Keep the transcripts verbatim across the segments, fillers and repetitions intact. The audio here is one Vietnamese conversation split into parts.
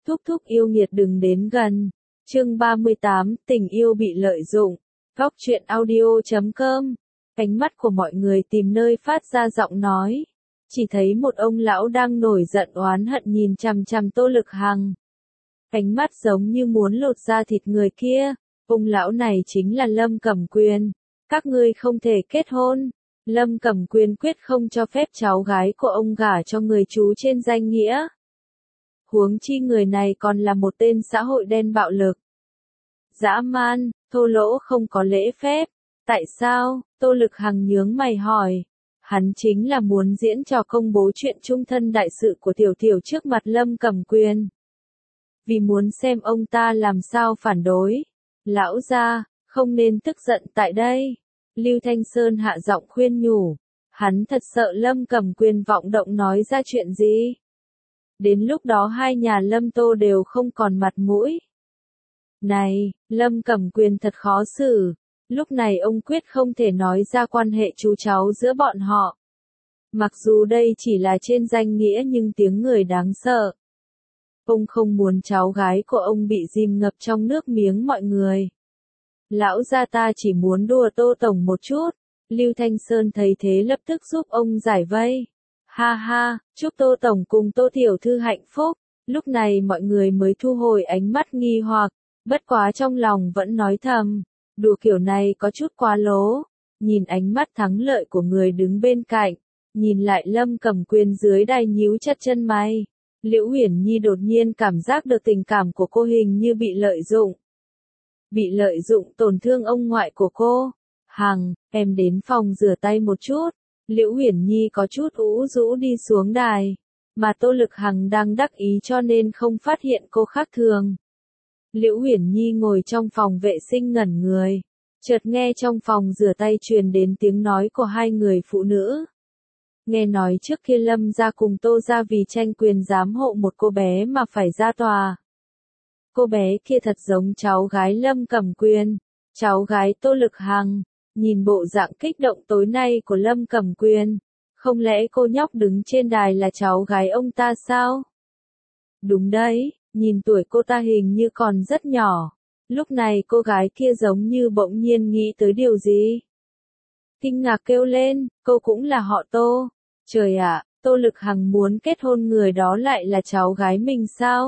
Thúc thúc yêu nghiệt đừng đến gần. Chương ba mươi tám, tình yêu bị lợi dụng. Góc truyện audio chấm com. Ánh mắt của mọi người tìm nơi phát ra giọng nói. Chỉ thấy một ông lão đang nổi giận oán hận nhìn chằm chằm Tô Lực Hằng. Ánh mắt giống như muốn lột da thịt người kia. Ông lão này chính là Lâm Cẩm Quyền. Các ngươi không thể kết hôn. Lâm Cẩm Quyền quyết không cho phép cháu gái của ông gả cho người chú trên danh nghĩa. Huống chi người này còn là một tên xã hội đen bạo lực. Dã man, thô lỗ không có lễ phép. Tại sao? Tô Lực Hằng nhướng mày hỏi. Hắn chính là muốn diễn trò công bố chuyện chung thân đại sự của Tiểu Tiểu trước mặt Lâm Cẩm Quyền. Vì muốn xem ông ta làm sao phản đối. Lão gia, không nên tức giận tại đây. Lưu Thanh Sơn hạ giọng khuyên nhủ. Hắn thật sợ Lâm Cẩm Quyền vọng động nói ra chuyện gì. Đến lúc đó hai nhà Lâm Tô đều không còn mặt mũi. Này, Lâm Cẩm Quyền thật khó xử. Lúc này ông quyết không thể nói ra quan hệ chú cháu giữa bọn họ. Mặc dù đây chỉ là trên danh nghĩa nhưng tiếng người đáng sợ. Ông không muốn cháu gái của ông bị dìm ngập trong nước miếng mọi người. Lão gia ta chỉ muốn đùa Tô Tổng một chút. Lưu Thanh Sơn thấy thế lập tức giúp ông giải vây. Ha ha, chúc Tô Tổng cùng Tô Tiểu Thư hạnh phúc. Lúc này mọi người mới thu hồi ánh mắt nghi hoặc, bất quá trong lòng vẫn nói thầm. Đùa kiểu này có chút quá lố. Nhìn ánh mắt thắng lợi của người đứng bên cạnh. Nhìn lại Lâm Cẩm Quyền dưới đài nhíu chặt chân mày. Liễu Uyển Nhi đột nhiên cảm giác được tình cảm của cô hình như bị lợi dụng. Bị lợi dụng tổn thương ông ngoại của cô. Hằng, em đến phòng rửa tay một chút. Liễu Uyển Nhi có chút ủ rũ đi xuống đài. Mà Tô Lực Hằng đang đắc ý cho nên không phát hiện cô khác thường. Liễu Uyển Nhi ngồi trong phòng vệ sinh ngẩn người. Chợt nghe trong phòng rửa tay truyền đến tiếng nói của hai người phụ nữ. Nghe nói trước kia Lâm gia cùng Tô gia vì tranh quyền giám hộ một cô bé mà phải ra tòa. Cô bé kia thật giống cháu gái Lâm Cẩm Quyền, cháu gái Tô Lực Hằng. Nhìn bộ dạng kích động tối nay của Lâm Cẩm Quyền, không lẽ cô nhóc đứng trên đài là cháu gái ông ta sao? Đúng đấy, nhìn tuổi cô ta hình như còn rất nhỏ. Lúc này cô gái kia giống như bỗng nhiên nghĩ tới điều gì. Kinh ngạc kêu lên, cô cũng là họ Tô. Trời ạ, Tô Lực Hằng muốn kết hôn người đó lại là cháu gái mình sao?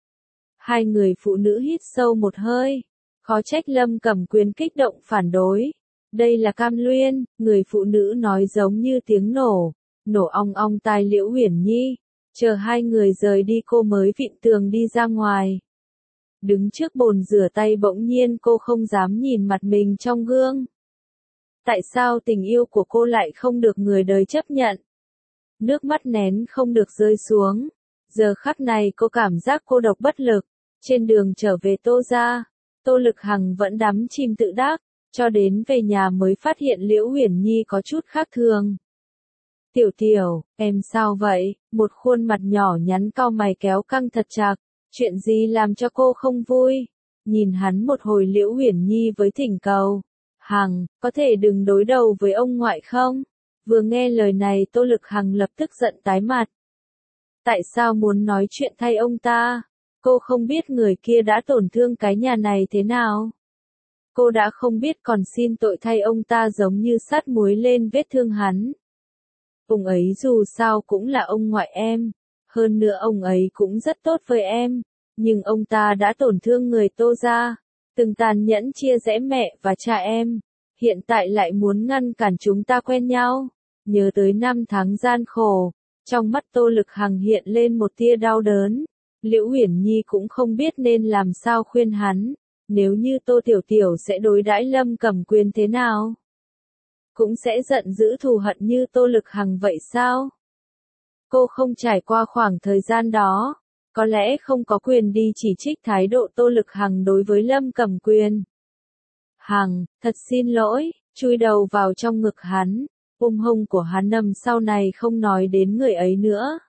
Hai người phụ nữ hít sâu một hơi. Khó trách Lâm Cẩm Quyền kích động phản đối. Đây là Cam Luyên, người phụ nữ nói giống như tiếng nổ. Nổ ong ong tai Liễu Uyển Nhi. Chờ hai người rời đi cô mới vịn tường đi ra ngoài. Đứng trước bồn rửa tay bỗng nhiên cô không dám nhìn mặt mình trong gương. Tại sao tình yêu của cô lại không được người đời chấp nhận? Nước mắt nén không được rơi xuống. Giờ khắc này cô cảm giác cô độc bất lực. Trên đường trở về Tô gia, Tô Lực Hằng vẫn đắm chìm tự đắc, cho đến về nhà mới phát hiện Liễu Uyển Nhi có chút khác thường. Tiểu Tiểu, em sao vậy? Một khuôn mặt nhỏ nhắn cau mày kéo căng thật chặt. Chuyện gì làm cho cô không vui? Nhìn hắn một hồi Liễu Uyển Nhi với thỉnh cầu. Hằng, có thể đừng đối đầu với ông ngoại không? Vừa nghe lời này Tô Lực Hằng lập tức giận tái mặt. Tại sao muốn nói chuyện thay ông ta? Cô không biết người kia đã tổn thương cái nhà này thế nào. Cô đã không biết còn xin tội thay ông ta giống như sát muối lên vết thương hắn. Ông ấy dù sao cũng là ông ngoại em. Hơn nữa ông ấy cũng rất tốt với em. Nhưng ông ta đã tổn thương người Tô gia. Từng tàn nhẫn chia rẽ mẹ và cha em. Hiện tại lại muốn ngăn cản chúng ta quen nhau. Nhớ tới năm tháng gian khổ. Trong mắt Tô Lực Hằng hiện lên một tia đau đớn. Liễu Uyển Nhi cũng không biết nên làm sao khuyên hắn. Nếu như Tô Tiểu Tiểu sẽ đối đãi Lâm Cẩm Quyền thế nào? Cũng sẽ giận dữ thù hận như Tô Lực Hằng vậy sao? Cô không trải qua khoảng thời gian đó. Có lẽ không có quyền đi chỉ trích thái độ Tô Lực Hằng đối với Lâm Cẩm Quyền. Hằng, thật xin lỗi, chui đầu vào trong ngực hắn. Ôm hông của hắn nằm sau này không nói đến người ấy nữa.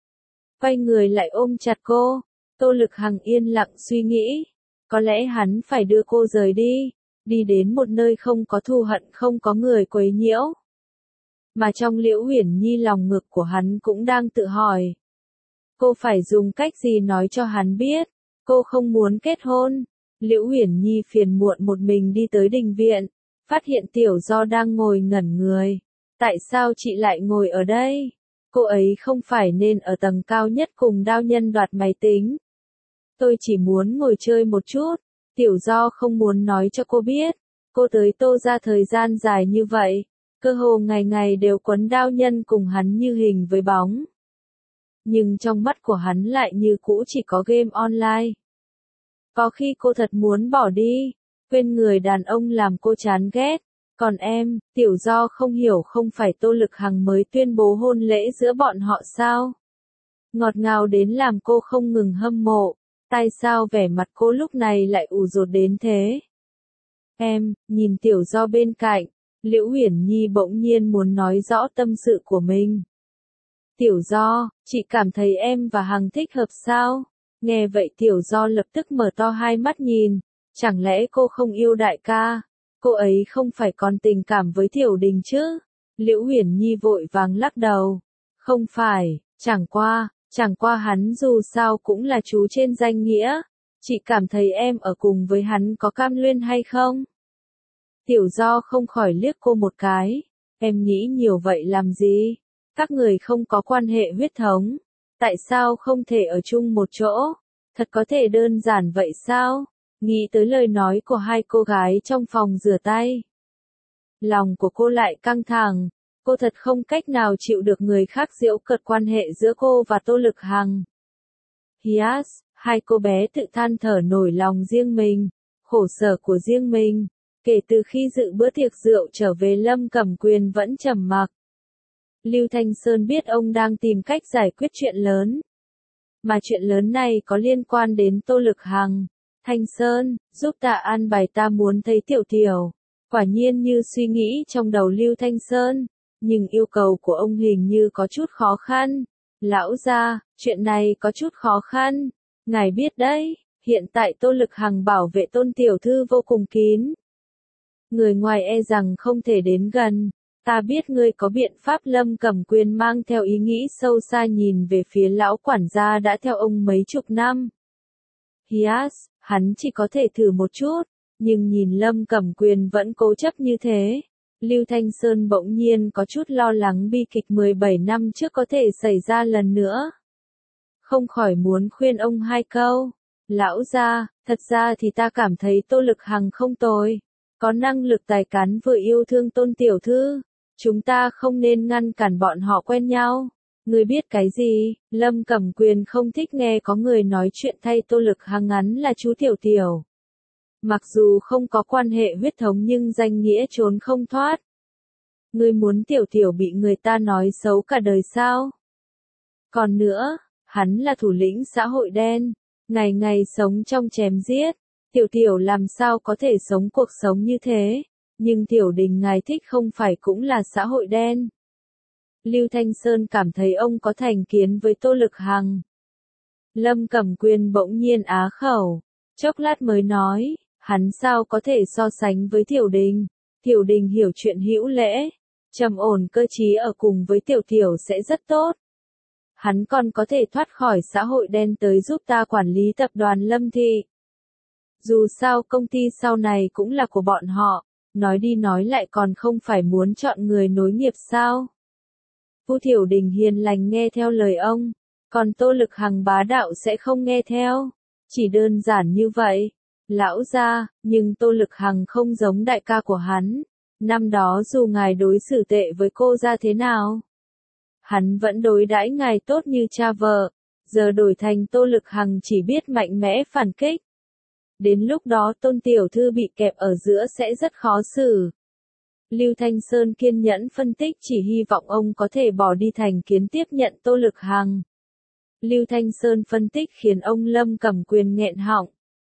Quay người lại ôm chặt cô. Tô Lực Hằng yên lặng suy nghĩ. Có lẽ hắn phải đưa cô rời đi. Đi đến một nơi không có thù hận không có người quấy nhiễu. Mà trong Liễu Uyển Nhi lòng ngực của hắn cũng đang tự hỏi. Cô phải dùng cách gì nói cho hắn biết, cô không muốn kết hôn. Liễu Uyển Nhi phiền muộn một mình đi tới đình viện, phát hiện Tiểu Do đang ngồi ngẩn người. Tại sao chị lại ngồi ở đây? Cô ấy không phải nên ở tầng cao nhất cùng Đao Nhân đoạt máy tính. Tôi chỉ muốn ngồi chơi một chút. Tiểu Do không muốn nói cho cô biết. Cô tới Tô ra thời gian dài như vậy, cơ hồ ngày ngày đều quấn Đao Nhân cùng hắn như hình với bóng. Nhưng trong mắt của hắn lại như cũ chỉ có game online. Có khi cô thật muốn bỏ đi, quên người đàn ông làm cô chán ghét. Còn em, Tiểu Do không hiểu không phải Tô Lực Hằng mới tuyên bố hôn lễ giữa bọn họ sao? Ngọt ngào đến làm cô không ngừng hâm mộ, tại sao vẻ mặt cô lúc này lại ủ rột đến thế? Em, nhìn Tiểu Do bên cạnh, Liễu Uyển Nhi bỗng nhiên muốn nói rõ tâm sự của mình. Tiểu Do, chị cảm thấy em và Hằng thích hợp sao? Nghe vậy Tiểu Do lập tức mở to hai mắt nhìn, chẳng lẽ cô không yêu đại ca? Cô ấy không phải còn tình cảm với Tiểu Đình chứ? Liễu Uyển Nhi vội vàng lắc đầu. Không phải, chẳng qua, chẳng qua hắn dù sao cũng là chú trên danh nghĩa. Chị cảm thấy em ở cùng với hắn có cam luyên hay không? Tiểu Do không khỏi liếc cô một cái. Em nghĩ nhiều vậy làm gì? Các người không có quan hệ huyết thống. Tại sao không thể ở chung một chỗ? Thật có thể đơn giản vậy sao? Nghĩ tới lời nói của hai cô gái trong phòng rửa tay. Lòng của cô lại căng thẳng. Cô thật không cách nào chịu được người khác giễu cợt quan hệ giữa cô và Tô Lực Hằng. Hias, hai cô bé tự than thở nổi lòng riêng mình, khổ sở của riêng mình. Kể từ khi dự bữa tiệc rượu trở về Lâm Cẩm Quyền vẫn trầm mặc. Lưu Thanh Sơn biết ông đang tìm cách giải quyết chuyện lớn. Mà chuyện lớn này có liên quan đến Tô Lực Hằng. Thanh Sơn, giúp ta an bài, ta muốn thấy Tiểu Tiểu. Quả nhiên như suy nghĩ trong đầu Lưu Thanh Sơn, nhưng yêu cầu của ông hình như có chút khó khăn. Lão gia, chuyện này có chút khó khăn. Ngài biết đấy, hiện tại Tô Lực Hằng bảo vệ Tôn Tiểu Thư vô cùng kín. Người ngoài e rằng không thể đến gần. Ta biết ngươi có biện pháp. Lâm Cẩm Quyền mang theo ý nghĩ sâu xa nhìn về phía lão quản gia đã theo ông mấy chục năm. Hias, hắn chỉ có thể thử một chút, nhưng nhìn Lâm Cẩm Quyền vẫn cố chấp như thế. Lưu Thanh Sơn bỗng nhiên có chút lo lắng bi kịch mười bảy năm trước có thể xảy ra lần nữa. Không khỏi muốn khuyên ông hai câu. Lão gia, thật ra thì ta cảm thấy Tô Lực Hằng không tồi. Có năng lực tài cán vừa yêu thương Tôn Tiểu Thư. Chúng ta không nên ngăn cản bọn họ quen nhau. Ngươi biết cái gì? Lâm Cẩm Quyền không thích nghe có người nói chuyện thay Tô Lực Hằng ngắn là chú Tiểu Tiểu. Mặc dù không có quan hệ huyết thống nhưng danh nghĩa trốn không thoát. Ngươi muốn Tiểu Tiểu bị người ta nói xấu cả đời sao? Còn nữa, hắn là thủ lĩnh xã hội đen, ngày ngày sống trong chém giết. Tiểu Tiểu làm sao có thể sống cuộc sống như thế? Nhưng Tiểu Đình ngài thích không phải cũng là xã hội đen. Lưu Thanh Sơn cảm thấy ông có thành kiến với Tô Lực Hằng. Lâm Cẩm Quyền bỗng nhiên á khẩu, chốc lát mới nói, hắn sao có thể so sánh với Tiểu Đình. Tiểu Đình hiểu chuyện hữu lễ, trầm ổn cơ trí, ở cùng với Tiểu Tiểu sẽ rất tốt. Hắn còn có thể thoát khỏi xã hội đen tới giúp ta quản lý tập đoàn Lâm Thị. Dù sao công ty sau này cũng là của bọn họ, nói đi nói lại còn không phải muốn chọn người nối nghiệp sao? Vu Tiểu Đình hiền lành nghe theo lời ông, còn Tô Lực Hằng bá đạo sẽ không nghe theo. Chỉ đơn giản như vậy. Lão gia, nhưng Tô Lực Hằng không giống đại ca của hắn. Năm đó dù ngài đối xử tệ với cô ra thế nào, hắn vẫn đối đãi ngài tốt như cha vợ. Giờ đổi thành Tô Lực Hằng chỉ biết mạnh mẽ phản kích. Đến lúc đó Tôn Tiểu Thư bị kẹp ở giữa sẽ rất khó xử. Lưu Thanh Sơn kiên nhẫn phân tích, chỉ hy vọng ông có thể bỏ đi thành kiến tiếp nhận Tô Lực Hằng. Lưu Thanh Sơn phân tích khiến ông Lâm Cẩm Quyền nghẹn họng.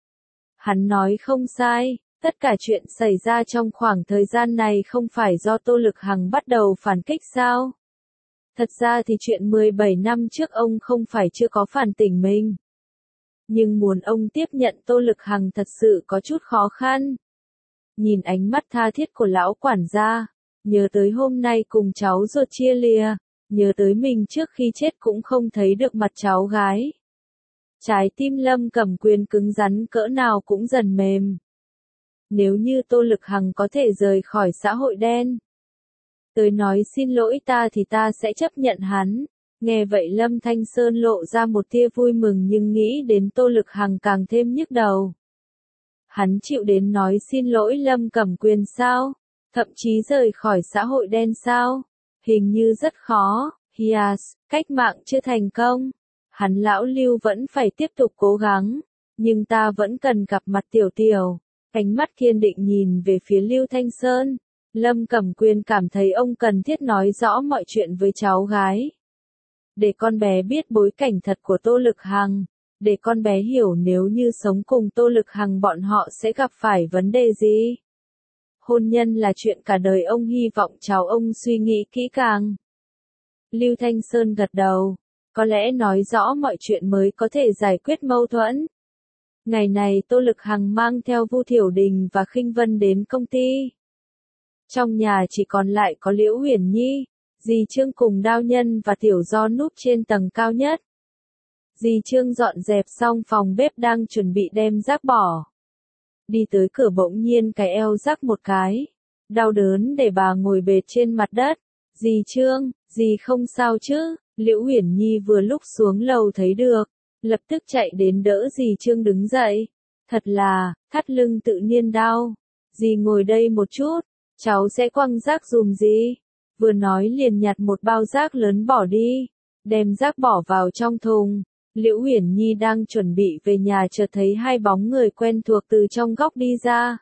Hắn nói không sai, tất cả chuyện xảy ra trong khoảng thời gian này không phải do Tô Lực Hằng bắt đầu phản kích sao? Thật ra thì chuyện mười bảy năm trước ông không phải chưa có phản tỉnh mình. Nhưng muốn ông tiếp nhận Tô Lực Hằng thật sự có chút khó khăn. Nhìn ánh mắt tha thiết của lão quản gia, nhớ tới hôm nay cùng cháu ruột chia lìa, nhớ tới mình trước khi chết cũng không thấy được mặt cháu gái. Trái tim Lâm Cẩm Quyên cứng rắn cỡ nào cũng dần mềm. Nếu như Tô Lực Hằng có thể rời khỏi xã hội đen, tới nói xin lỗi ta thì ta sẽ chấp nhận hắn. Nghe vậy Lâm Thanh Sơn lộ ra một tia vui mừng nhưng nghĩ đến Tô Lực Hằng càng thêm nhức đầu. Hắn chịu đến nói xin lỗi Lâm Cẩm Quyên sao? Thậm chí rời khỏi xã hội đen sao? Hình như rất khó. Hias, cách mạng chưa thành công. Hắn lão Lưu vẫn phải tiếp tục cố gắng. Nhưng ta vẫn cần gặp mặt Tiểu Tiểu. Ánh mắt kiên định nhìn về phía Lưu Thanh Sơn. Lâm Cẩm Quyên cảm thấy ông cần thiết nói rõ mọi chuyện với cháu gái. Để con bé biết bối cảnh thật của Tô Lực Hằng. Để con bé hiểu nếu như sống cùng Tô Lực Hằng bọn họ sẽ gặp phải vấn đề gì. Hôn nhân là chuyện cả đời, ông hy vọng cháu ông suy nghĩ kỹ càng. Lưu Thanh Sơn gật đầu. Có lẽ nói rõ mọi chuyện mới có thể giải quyết mâu thuẫn. Ngày này Tô Lực Hằng mang theo Vu Thiểu Đình và Khinh Vân đến công ty. Trong nhà chỉ còn lại có Liễu Uyển Nhi, dì Trương cùng Đao Nhân và Tiểu Do núp trên tầng cao nhất. Dì Trương dọn dẹp xong phòng bếp đang chuẩn bị đem rác bỏ. Đi tới cửa bỗng nhiên cái eo rắc một cái. Đau đớn để bà ngồi bệt trên mặt đất. Dì Trương, dì không sao chứ? Liễu Uyển Nhi vừa lúc xuống lầu thấy được, lập tức chạy đến đỡ dì Trương đứng dậy. Thật là, thắt lưng tự nhiên đau. Dì ngồi đây một chút, cháu sẽ quăng rác dùm dì. Vừa nói liền nhặt một bao rác lớn bỏ đi, đem rác bỏ vào trong thùng. Liễu Uyển Nhi đang chuẩn bị về nhà chợt thấy hai bóng người quen thuộc từ trong góc đi ra.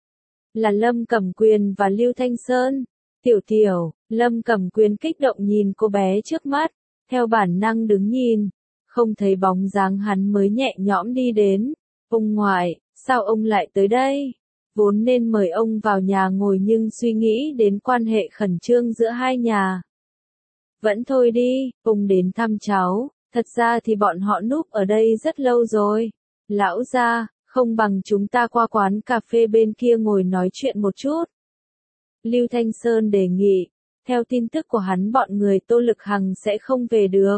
Là Lâm Cẩm Quyên và Lưu Thanh Sơn. Tiểu Tiểu, Lâm Cẩm Quyên kích động nhìn cô bé trước mắt, theo bản năng đứng nhìn, không thấy bóng dáng hắn mới nhẹ nhõm đi đến. Ông ngoại, sao ông lại tới đây? Vốn nên mời ông vào nhà ngồi nhưng suy nghĩ đến quan hệ khẩn trương giữa hai nhà. Vẫn thôi đi, ông đến thăm cháu, thật ra thì bọn họ núp ở đây rất lâu rồi. Lão gia, không bằng chúng ta qua quán cà phê bên kia ngồi nói chuyện một chút. Lưu Thanh Sơn đề nghị, theo tin tức của hắn bọn người Tô Lực Hằng sẽ không về được.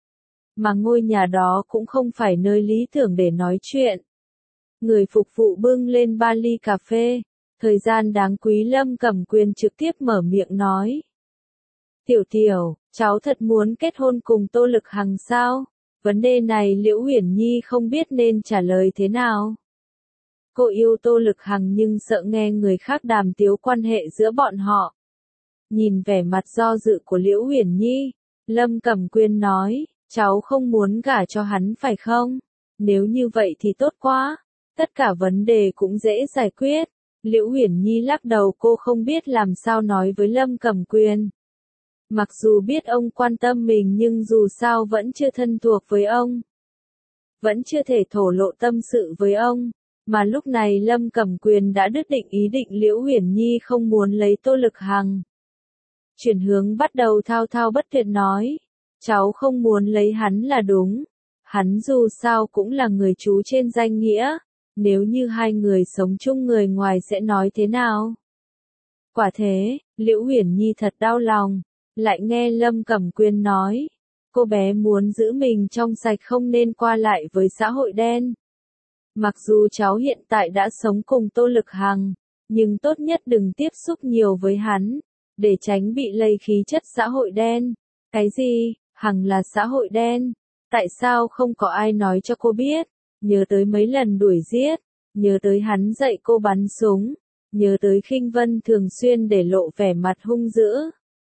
Mà ngôi nhà đó cũng không phải nơi lý tưởng để nói chuyện. Người phục vụ bưng lên ba ly cà phê, thời gian đáng quý Lâm Cẩm Quyên trực tiếp mở miệng nói. Tiểu Tiểu, cháu thật muốn kết hôn cùng Tô Lực Hằng sao? Vấn đề này Liễu Uyển Nhi không biết nên trả lời thế nào. Cô yêu Tô Lực Hằng nhưng sợ nghe người khác đàm tiếu quan hệ giữa bọn họ. Nhìn vẻ mặt do dự của Liễu Uyển Nhi, Lâm Cẩm Quyên nói, cháu không muốn gả cho hắn phải không? Nếu như vậy thì tốt quá, tất cả vấn đề cũng dễ giải quyết. Liễu Uyển Nhi lắc đầu, cô không biết làm sao nói với Lâm Cẩm Quyên. Mặc dù biết ông quan tâm mình nhưng dù sao vẫn chưa thân thuộc với ông. Vẫn chưa thể thổ lộ tâm sự với ông. Mà lúc này Lâm Cẩm Quyên đã quyết định ý định Liễu Uyển Nhi không muốn lấy Tô Lực Hằng. Chuyển hướng bắt đầu thao thao bất tuyệt nói. Cháu không muốn lấy hắn là đúng. Hắn dù sao cũng là người chú trên danh nghĩa. Nếu như hai người sống chung người ngoài sẽ nói thế nào? Quả thế, Liễu Uyển Nhi thật đau lòng. Lại nghe Lâm Cẩm Quyên nói. Cô bé muốn giữ mình trong sạch không nên qua lại với xã hội đen. Mặc dù cháu hiện tại đã sống cùng Tô Lực Hằng, nhưng tốt nhất đừng tiếp xúc nhiều với hắn, để tránh bị lây khí chất xã hội đen. Cái gì? Hằng là xã hội đen? Tại sao không có ai nói cho cô biết? Nhớ tới mấy lần đuổi giết, nhớ tới hắn dạy cô bắn súng, nhớ tới Khinh Vân thường xuyên để lộ vẻ mặt hung dữ.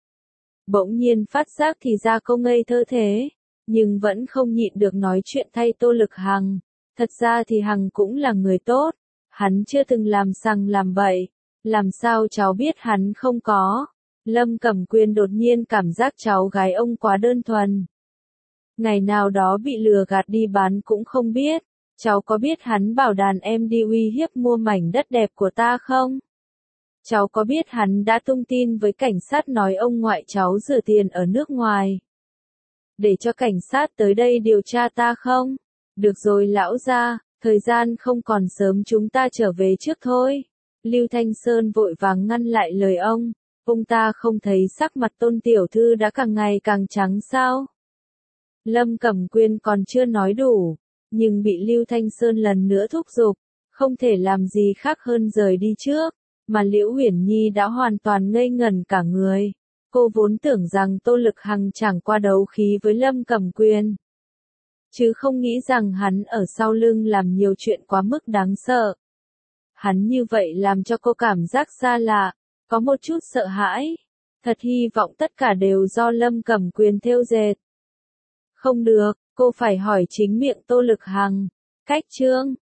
Bỗng nhiên phát giác thì ra cô ngây thơ thế, nhưng vẫn không nhịn được nói chuyện thay Tô Lực Hằng. Thật ra thì Hằng cũng là người tốt, hắn chưa từng làm sằng làm bậy, làm sao cháu biết hắn không có. Lâm Cẩm Quyên đột nhiên cảm giác cháu gái ông quá đơn thuần. Ngày nào đó bị lừa gạt đi bán cũng không biết, cháu có biết hắn bảo đàn em đi uy hiếp mua mảnh đất đẹp của ta không? Cháu có biết hắn đã tung tin với cảnh sát nói ông ngoại cháu rửa tiền ở nước ngoài, để cho cảnh sát tới đây điều tra ta không? Được rồi lão gia, thời gian không còn sớm, chúng ta trở về trước thôi. Lưu Thanh Sơn vội vàng ngăn lại lời ông. Ông ta không thấy sắc mặt Tôn tiểu thư đã càng ngày càng trắng sao? Lâm Cẩm Quyên còn chưa nói đủ, nhưng bị Lưu Thanh Sơn lần nữa thúc giục, không thể làm gì khác hơn rời đi trước, mà Liễu Uyển Nhi đã hoàn toàn ngây ngẩn cả người. Cô vốn tưởng rằng Tô Lực Hằng chẳng qua đấu khí với Lâm Cẩm Quyên, chứ không nghĩ rằng hắn ở sau lưng làm nhiều chuyện quá mức đáng sợ. Hắn như vậy làm cho cô cảm giác xa lạ, có một chút sợ hãi. Thật hy vọng tất cả đều do Lâm Cẩm Quyên thêu dệt. Không được, cô phải hỏi chính miệng Tô Lực Hằng. Cách chương